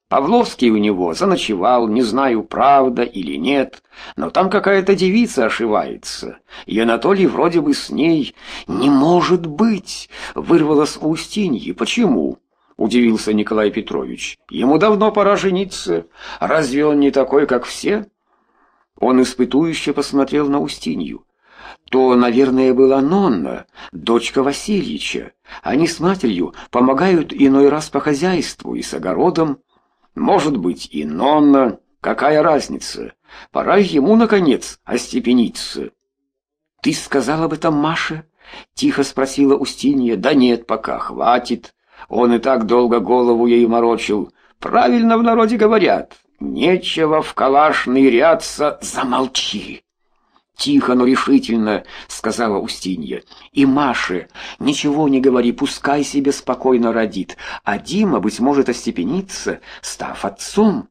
Павловский у него заночевал, не знаю, правда или нет, но там какая-то девица ошивается, и Анатолий вроде бы с ней. «Не может быть!» — вырвалось у Устиньи. «Почему?» — удивился Николай Петрович. «Ему давно пора жениться. Разве он не такой, как все?» Он испытующе посмотрел на Устинью. То, наверное, была Нонна, дочка Васильича. Они с матерью помогают иной раз по хозяйству и с огородом. Может быть, и Нонна, какая разница? Пора ему, наконец, остепениться. «Ты сказал об этом Маше?» — тихо спросила Устинья. «Да нет, пока, хватит. Он и так долго голову ей морочил. Правильно в народе говорят. Нечего в калаш ныряться». «Замолчи!» «Тихо, но решительно», — сказала Устинья. «И Маше ничего не говори, пускай себе спокойно родит, а Дима, быть может, остепенится, став отцом».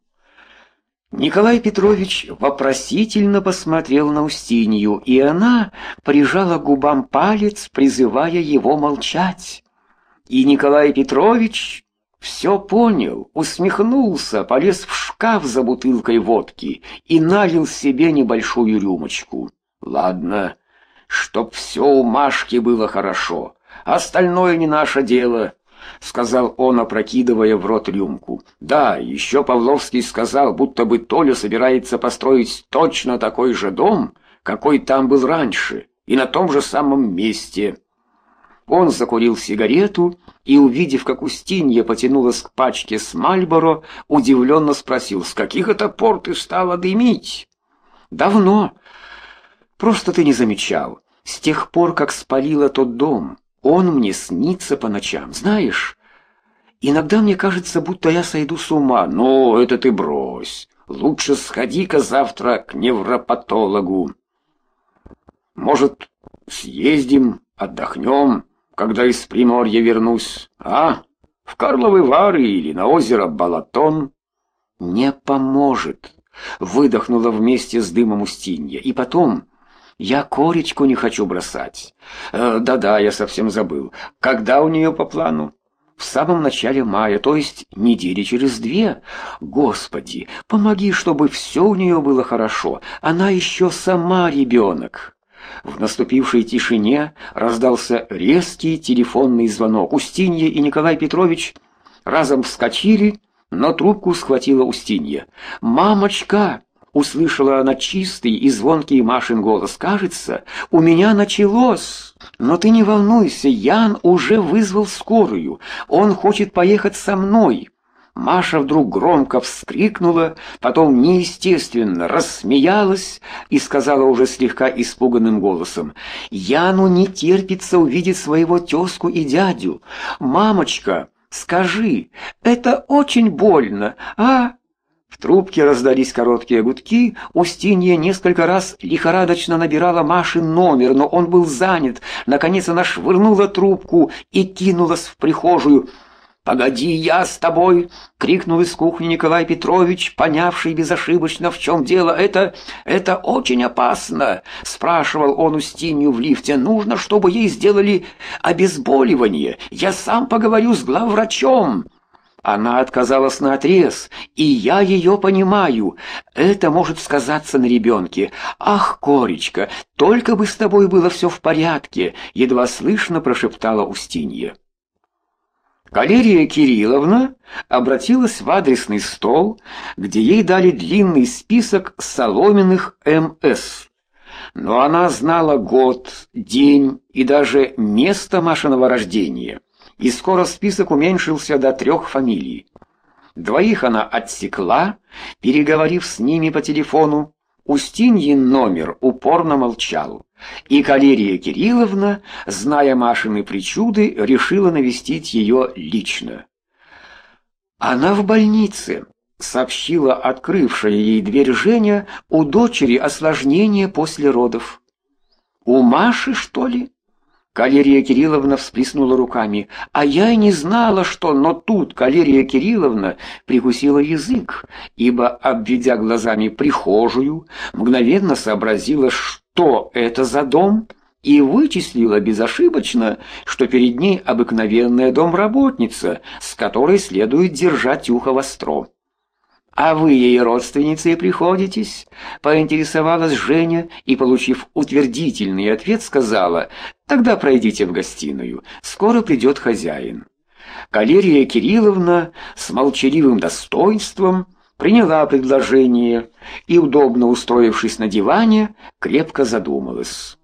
Николай Петрович вопросительно посмотрел на Устинью, и она прижала к губам палец, призывая его молчать. И Николай Петрович все понял, усмехнулся, полез в шкаф за бутылкой водки и налил себе небольшую рюмочку. «Ладно, чтоб все у Машки было хорошо, остальное не наше дело», — сказал он, опрокидывая в рот рюмку. «Да, еще Павловский сказал, будто бы Толя собирается построить точно такой же дом, какой там был раньше, и на том же самом месте». Он закурил сигарету и, увидев, как Устинья потянулась к пачке с Мальборо, удивленно спросил: «С каких это пор ты стала дымить?» «Давно. Просто ты не замечал. С тех пор, как спалила тот дом, он мне снится по ночам. Знаешь, иногда мне кажется, будто я сойду с ума». «Ну, это ты брось. Лучше сходи-ка завтра к невропатологу. Может, съездим, отдохнем, когда из Приморья вернусь, а? В Карловы Вары или на озеро Балатон?» «Не поможет», — выдохнула вместе с дымом Устинья. «И потом, я Коречку не хочу бросать. Да-да, я совсем забыл. Когда у нее по плану?» «В самом начале мая, то есть недели через 2. Господи, помоги, чтобы все у нее было хорошо. Она еще сама ребенок». В наступившей тишине раздался резкий телефонный звонок. Устинья и Николай Петрович разом вскочили, но трубку схватила Устинья. «Мамочка!» — услышала она чистый и звонкий Машин голос. «Кажется, у меня началось. Но ты не волнуйся, Ян уже вызвал скорую. Он хочет поехать со мной». Маша вдруг громко вскрикнула, потом неестественно рассмеялась и сказала уже слегка испуганным голосом: «Яну не терпится увидеть своего тезку и дядю. Мамочка, скажи, это очень больно, а?» В трубке раздались короткие гудки. Устинья несколько раз лихорадочно набирала Машин номер, но он был занят. Наконец она швырнула трубку и кинулась в прихожую. «Погоди, я с тобой!» — крикнул из кухни Николай Петрович, понявший безошибочно, в чем дело. «Это очень опасно!» — спрашивал он Устинью в лифте. «Нужно, чтобы ей сделали обезболивание. Я сам поговорю с главврачом». Она отказалась наотрез, и я ее понимаю. Это может сказаться на ребенке. «Ах, Коречка, только бы с тобой было все в порядке!» — едва слышно прошептала Устинья. Калерия Кирилловна обратилась в адресный стол, где ей дали длинный список соломенных МС. Но она знала год, день и даже место Машиного рождения, и скоро список уменьшился до 3 фамилий. 2 она отсекла, переговорив с ними по телефону. Устиньин номер упорно молчал, и Калерия Кирилловна, зная Машины причуды, решила навестить ее лично. «Она в больнице», — сообщила открывшая ей дверь Женя. «У дочери осложнение после родов». «У Маши, что ли?» Калерия Кирилловна всплеснула руками. «А я и не знала, что...» Но тут Калерия Кирилловна прикусила язык, ибо, обведя глазами прихожую, мгновенно сообразила, что это за дом, и вычислила безошибочно, что перед ней обыкновенная домработница, с которой следует держать ухо востро. «А вы ей родственницей приходитесь?» — поинтересовалась Женя и, получив утвердительный ответ, сказала: «Тогда пройдите в гостиную, скоро придет хозяин». Калерия Кирилловна с молчаливым достоинством приняла предложение и, удобно устроившись на диване, крепко задумалась.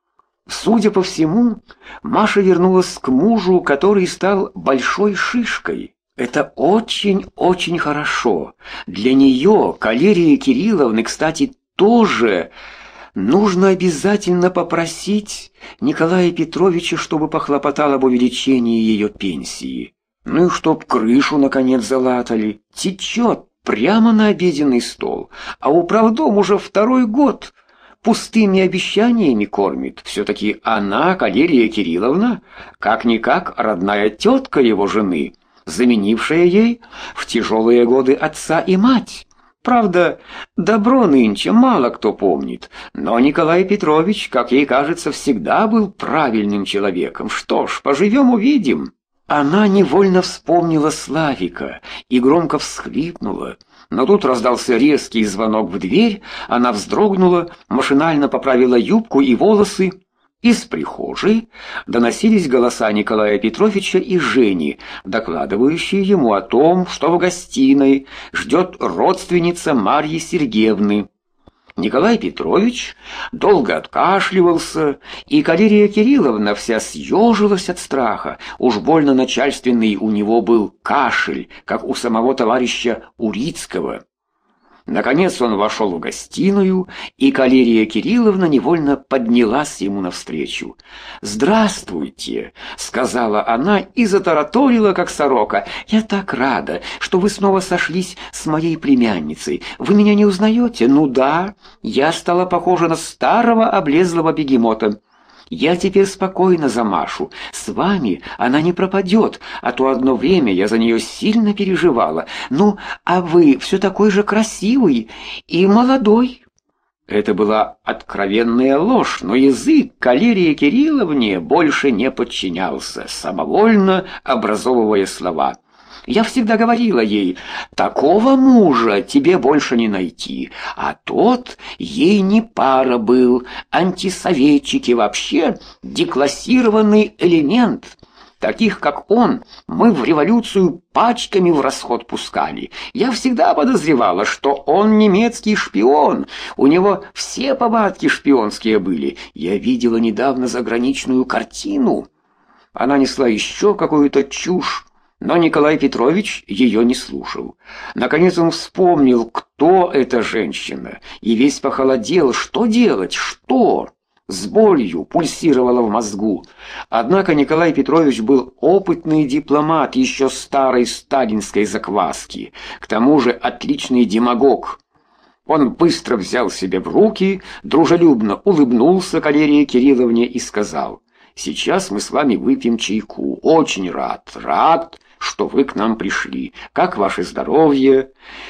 Судя по всему, Маша вернулась к мужу, который стал большой шишкой. Это очень-очень хорошо. Для нее, Калерии Кирилловны, кстати, тоже нужно обязательно попросить Николая Петровича, чтобы похлопотал об увеличении ее пенсии. Ну и чтоб крышу, наконец, залатали. Течет прямо на обеденный стол, а управдом уже второй год пустыми обещаниями кормит. Все-таки она, Калерия Кирилловна, как-никак родная тетка его жены, заменившая ей в тяжелые годы отца и мать. Правда, добро нынче мало кто помнит, но Николай Петрович, как ей кажется, всегда был правильным человеком. Что ж, поживем увидим. Она невольно вспомнила Славика и громко всхлипнула. Но тут раздался резкий звонок в дверь, она вздрогнула, машинально поправила юбку и волосы. Из прихожей доносились голоса Николая Петровича и Жени, докладывающие ему о том, что в гостиной ждет родственница Марьи Сергеевны. Николай Петрович долго откашливался, и Калерия Кирилловна вся съежилась от страха. Уж больно начальственный у него был кашель, как у самого товарища Урицкого. Наконец он вошел в гостиную, и Калерия Кирилловна невольно поднялась ему навстречу. «Здравствуйте», — сказала она и затараторила, как сорока. «Я так рада, что вы снова сошлись с моей племянницей. Вы меня не узнаете?» «Ну да, я стала похожа на старого облезлого бегемота. Я теперь спокойно за Машу. С вами она не пропадет, а то одно время я за нее сильно переживала. Ну, а вы все такой же красивый и молодой». Это была откровенная ложь, но язык Калерии Кирилловне больше не подчинялся, самовольно образовывая слова. Я всегда говорила ей: такого мужа тебе больше не найти, а тот ей не пара был, антисоветчик и вообще деклассированный элемент. Таких, как он, мы в революцию пачками в расход пускали. Я всегда подозревала, что он немецкий шпион. У него все повадки шпионские были. Я видела недавно заграничную картину. Она несла еще какую-то чушь, но Николай Петрович ее не слушал. Наконец он вспомнил, кто эта женщина, и весь похолодел. Что делать? Что? С болью пульсировало в мозгу. Однако Николай Петрович был опытный дипломат еще старой сталинской закваски, к тому же отличный демагог. Он быстро взял себя в руки, дружелюбно улыбнулся Калерии Кирилловне и сказал: «Сейчас мы с вами выпьем чайку. Очень рад, что вы к нам пришли. Как ваше здоровье?»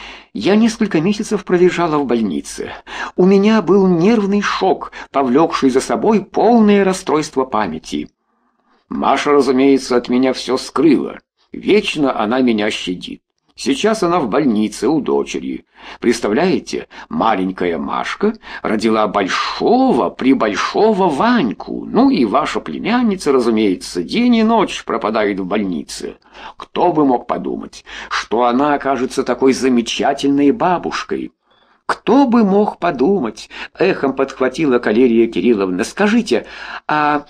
«Я несколько месяцев пролежала в больнице. У меня был нервный шок, повлекший за собой полное расстройство памяти. Маша, разумеется, от меня все скрыла. Вечно она меня щадит. Сейчас она в больнице у дочери. Представляете, маленькая Машка родила пребольшого Ваньку. Ну и ваша племянница, разумеется, день и ночь пропадает в больнице. Кто бы мог подумать, что она окажется такой замечательной бабушкой?» «Кто бы мог подумать?» — эхом подхватила Калерия Кирилловна. «Скажите, а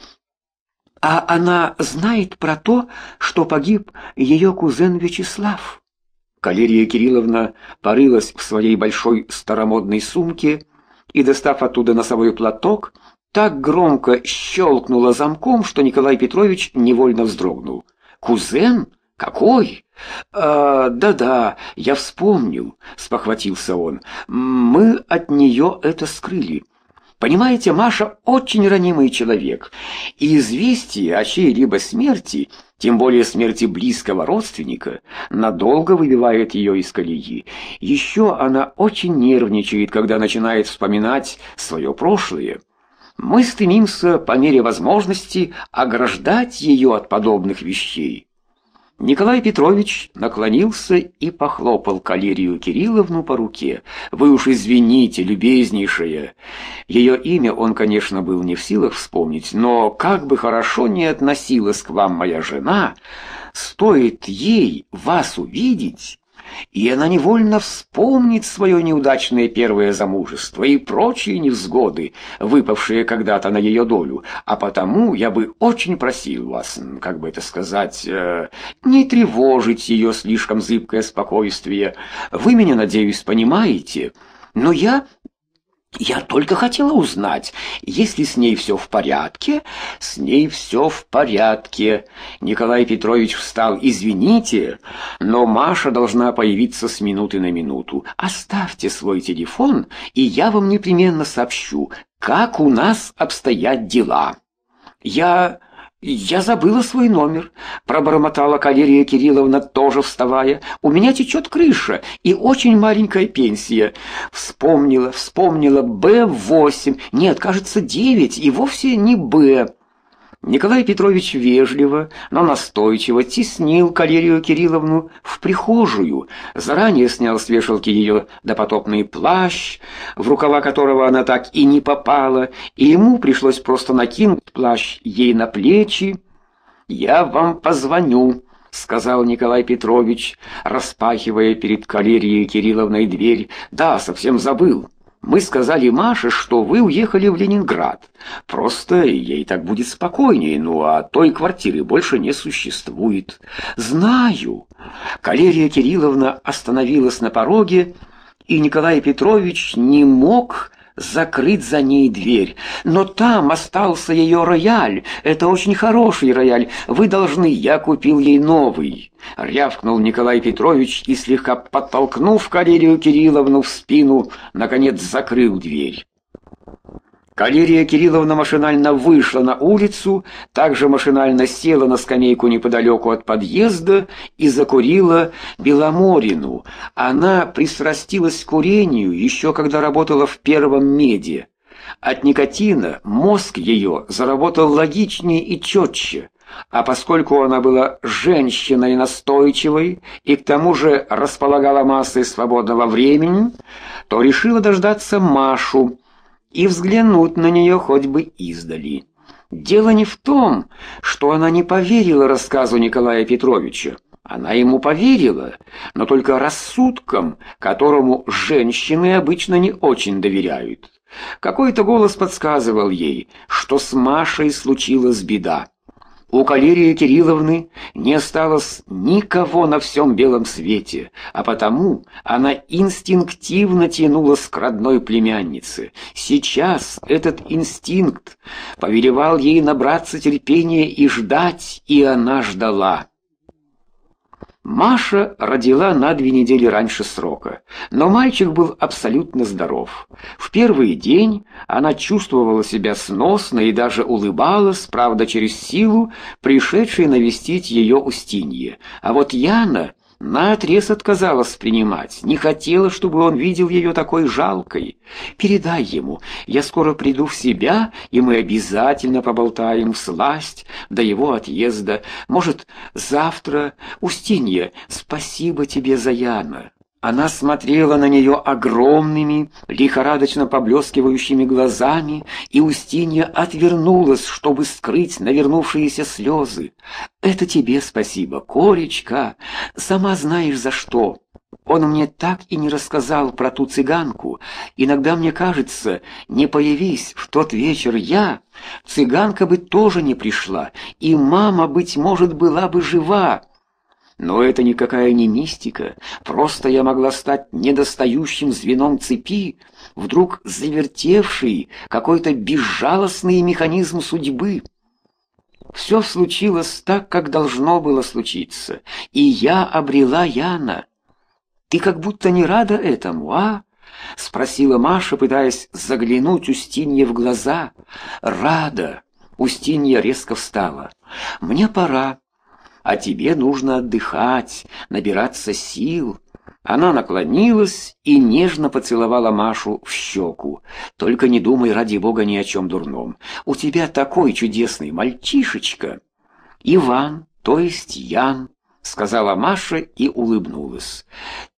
она знает про то, что погиб ее кузен Вячеслав?» Калерия Кирилловна порылась в своей большой старомодной сумке и, достав оттуда носовой платок, так громко щелкнула замком, что Николай Петрович невольно вздрогнул. «Кузен? Какой?» «Да-да, я вспомнил», — спохватился он. «Мы от нее это скрыли. Понимаете, Маша очень ранимый человек, и известие о чьей-либо смерти, тем более смерти близкого родственника, надолго выбивает ее из колеи. Еще она очень нервничает, когда начинает вспоминать свое прошлое. Мы стремимся по мере возможности ограждать ее от подобных вещей». Николай Петрович наклонился и похлопал Калерию Кирилловну по руке. «Вы уж извините, любезнейшая». Ее имя он, конечно, был не в силах вспомнить, но как бы хорошо ни относилась к вам моя жена, стоит ей вас увидеть, и она невольно вспомнит свое неудачное первое замужество и прочие невзгоды, выпавшие когда-то на ее долю. А потому я бы очень просил вас, как бы это сказать, не тревожить ее слишком зыбкое спокойствие. Вы меня, надеюсь, понимаете, но я только хотела узнать, если с ней все в порядке. С ней все в порядке. Николай Петрович встал. Извините, но Маша должна появиться с минуты на минуту. Оставьте свой телефон, и я вам непременно сообщу, как у нас обстоят дела. Я забыла свой номер, пробормотала Калерия Кирилловна, тоже вставая. У меня течет крыша и очень маленькая пенсия. Вспомнила, Б8. Нет, кажется, 9, и вовсе не Б. Николай Петрович вежливо, но настойчиво теснил Калерию Кирилловну в прихожую, заранее снял с вешалки ее допотопный плащ, в рукава которого она так и не попала, и ему пришлось просто накинуть плащ ей на плечи. «Я вам позвоню», — сказал Николай Петрович, распахивая перед Калерией Кирилловной дверь. «Да, совсем забыл. Мы сказали Маше, что вы уехали в Ленинград. Просто ей так будет спокойнее, ну а той квартиры больше не существует». «Знаю». Калерия Кирилловна остановилась на пороге, и Николай Петрович не мог закрыть за ней дверь. «Но там остался ее рояль. Это очень хороший рояль. Вы должны, я купил ей новый», — рявкнул Николай Петрович и, слегка подтолкнув Калерию Кирилловну в спину, наконец закрыл дверь. Калерия Кирилловна машинально вышла на улицу, также машинально села на скамейку неподалеку от подъезда и закурила Беломорину. Она пристрастилась к курению еще когда работала в Первом меде. От никотина мозг ее заработал логичнее и четче, а поскольку она была женщиной настойчивой и к тому же располагала массой свободного времени, то решила дождаться Машу и взглянуть на нее хоть бы издали. Дело не в том, что она не поверила рассказу Николая Петровича. Она ему поверила, но только рассудком, которому женщины обычно не очень доверяют. Какой-то голос подсказывал ей, что с Машей случилась беда. У Калерии Кирилловны не осталось никого на всем белом свете, а потому она инстинктивно тянулась к родной племяннице. Сейчас этот инстинкт повелевал ей набраться терпения и ждать, и она ждала. Маша родила на 2 недели раньше срока, но мальчик был абсолютно здоров. В первый день она чувствовала себя сносно и даже улыбалась, правда, через силу, пришедшей навестить ее Устинье. А вот Яна наотрез отказалась принимать, не хотела, чтобы он видел ее такой жалкой. «Передай ему, я скоро приду в себя, и мы обязательно поболтаем всласть до его отъезда. Может, завтра. Устинья, спасибо тебе за Яна». Она смотрела на нее огромными, лихорадочно поблескивающими глазами, и Устинья отвернулась, чтобы скрыть навернувшиеся слезы. «Это тебе спасибо, Колечка, сама знаешь за что. Он мне так и не рассказал про ту цыганку. Иногда мне кажется, не появись в тот вечер я, цыганка бы тоже не пришла, и мама, быть может, была бы жива. Но это никакая не мистика, просто я могла стать недостающим звеном цепи, вдруг завертевший какой-то безжалостный механизм судьбы. Все случилось так, как должно было случиться, и я обрела Яна. Ты как будто не рада этому, а?» — спросила Маша, пытаясь заглянуть Устинье в глаза. «Рада». Устинья резко встала. «Мне пора. А тебе нужно отдыхать, набираться сил». Она наклонилась и нежно поцеловала Машу в щеку. «Только не думай, ради бога, ни о чем дурном. У тебя такой чудесный мальчишечка». «Иван, то есть Ян», сказала Маша и улыбнулась.